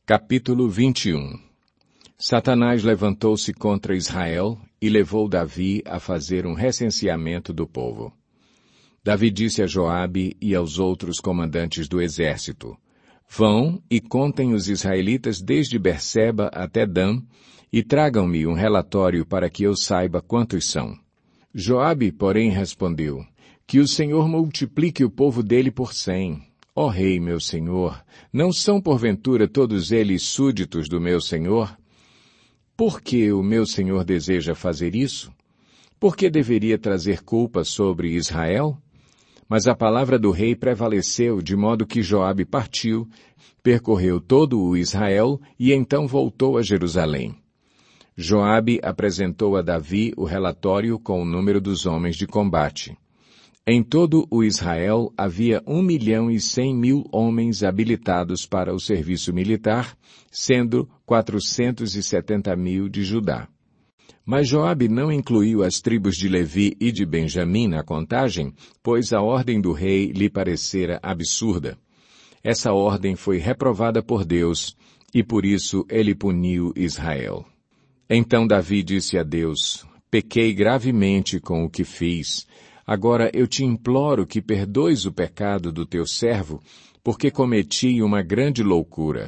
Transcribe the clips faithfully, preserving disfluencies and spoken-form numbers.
Capítulo vinte e um. Satanás levantou-se contra Israel e levou Davi a fazer um recenseamento do povo. Davi disse a Joabe e aos outros comandantes do exército: Vão e contem os israelitas desde Berseba até Dan, e tragam-me um relatório para que eu saiba quantos são. Joabe, porém, respondeu: Que o Senhor multiplique o povo dele por cem. Ó rei, meu senhor, não são porventura todos eles súditos do meu senhor? Por que o meu senhor deseja fazer isso? Por que deveria trazer culpa sobre Israel? Mas a palavra do rei prevaleceu, de modo que Joabe partiu, percorreu todo o Israel e então voltou a Jerusalém. Joabe apresentou a Davi o relatório com o número dos homens de combate. Em todo o Israel havia um milhão e cem mil homens habilitados para o serviço militar, sendo quatrocentos e setenta mil de Judá. Mas Joabe não incluiu as tribos de Levi e de Benjamim na contagem, pois a ordem do rei lhe parecera absurda. Essa ordem foi reprovada por Deus, e por isso ele puniu Israel. Então Davi disse a Deus: Pequei gravemente com o que fiz. Agora eu te imploro que perdoes o pecado do teu servo, porque cometi uma grande loucura.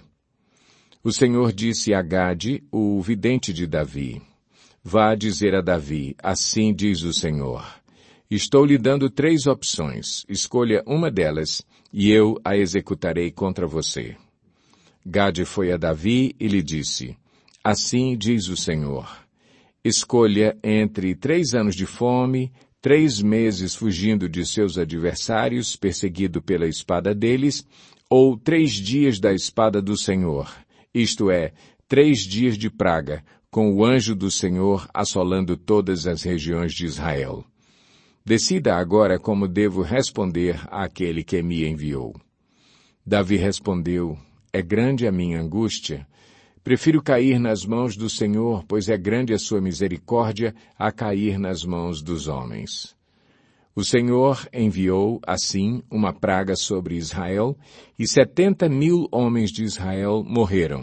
O Senhor disse a Gade, o vidente de Davi: Vá dizer a Davi, assim diz o Senhor: Estou lhe dando três opções, escolha uma delas, e eu a executarei contra você. Gade foi a Davi e lhe disse: Assim diz o Senhor: Escolha entre três anos de fome, três meses fugindo de seus adversários, perseguido pela espada deles, ou três dias da espada do Senhor, isto é, três dias de praga, com o anjo do Senhor assolando todas as regiões de Israel. Decida agora como devo responder àquele que me enviou. Davi respondeu: É grande a minha angústia. Prefiro cair nas mãos do Senhor, pois é grande a sua misericórdia, a cair nas mãos dos homens. O Senhor enviou, assim, uma praga sobre Israel, e setenta mil homens de Israel morreram.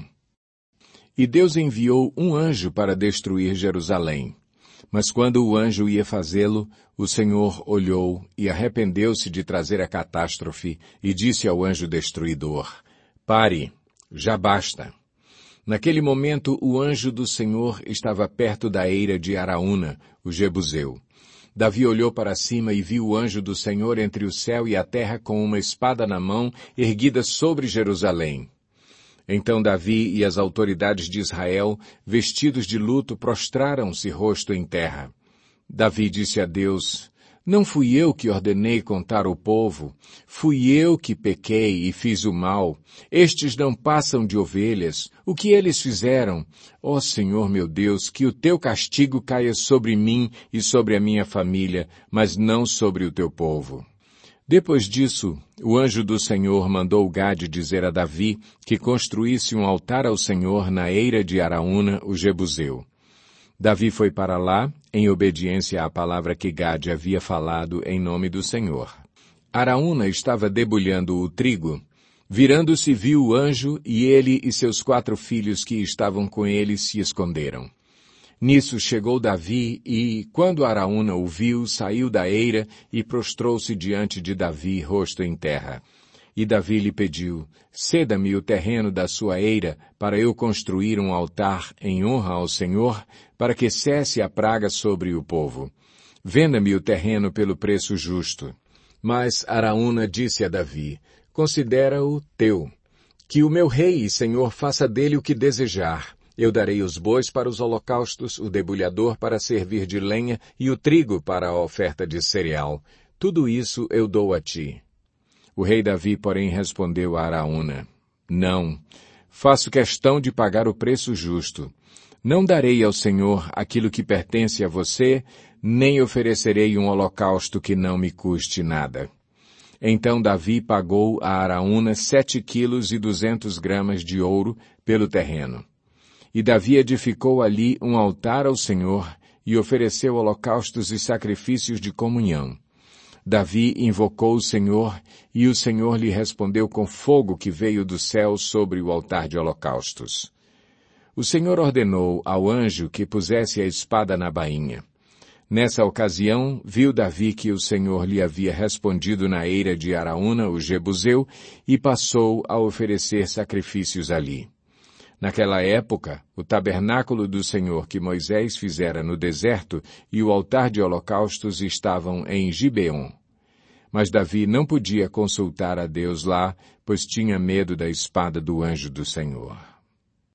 E Deus enviou um anjo para destruir Jerusalém. Mas quando o anjo ia fazê-lo, o Senhor olhou e arrependeu-se de trazer a catástrofe, e disse ao anjo destruidor: Pare, já basta. Naquele momento, o anjo do Senhor estava perto da eira de Araúna, o Jebuseu. Davi olhou para cima e viu o anjo do Senhor entre o céu e a terra com uma espada na mão, erguida sobre Jerusalém. Então Davi e as autoridades de Israel, vestidos de luto, prostraram-se rosto em terra. Davi disse a Deus: Não fui eu que ordenei contar o povo, fui eu que pequei e fiz o mal. Estes não passam de ovelhas. O que eles fizeram? Ó Senhor meu Deus, que o teu castigo caia sobre mim e sobre a minha família, mas não sobre o teu povo. Depois disso, o anjo do Senhor mandou Gade dizer a Davi que construísse um altar ao Senhor na eira de Araúna, o Jebuseu. Davi foi para lá, em obediência à palavra que Gade havia falado em nome do Senhor. Araúna estava debulhando o trigo. Virando-se, viu o anjo, e ele e seus quatro filhos que estavam com ele se esconderam. Nisso chegou Davi e, quando Araúna o viu, saiu da eira e prostrou-se diante de Davi, rosto em terra. E Davi lhe pediu: Ceda-me o terreno da sua eira, para eu construir um altar em honra ao Senhor, para que cesse a praga sobre o povo. Venda-me o terreno pelo preço justo. Mas Araúna disse a Davi: Considera-o teu. Que o meu rei e senhor faça dele o que desejar. Eu darei os bois para os holocaustos, o debulhador para servir de lenha e o trigo para a oferta de cereal. Tudo isso eu dou a ti. O rei Davi, porém, respondeu a Araúna: Não, faço questão de pagar o preço justo. Não darei ao Senhor aquilo que pertence a você, nem oferecerei um holocausto que não me custe nada. Então Davi pagou a Araúna sete quilos e duzentos gramas de ouro pelo terreno. E Davi edificou ali um altar ao Senhor e ofereceu holocaustos e sacrifícios de comunhão. Davi invocou o Senhor, e o Senhor lhe respondeu com fogo que veio do céu sobre o altar de holocaustos. O Senhor ordenou ao anjo que pusesse a espada na bainha. Nessa ocasião, viu Davi que o Senhor lhe havia respondido na eira de Araúna, o Jebuseu, e passou a oferecer sacrifícios ali. Naquela época, o tabernáculo do Senhor que Moisés fizera no deserto e o altar de holocaustos estavam em Gibeon. Mas Davi não podia consultar a Deus lá, pois tinha medo da espada do anjo do Senhor.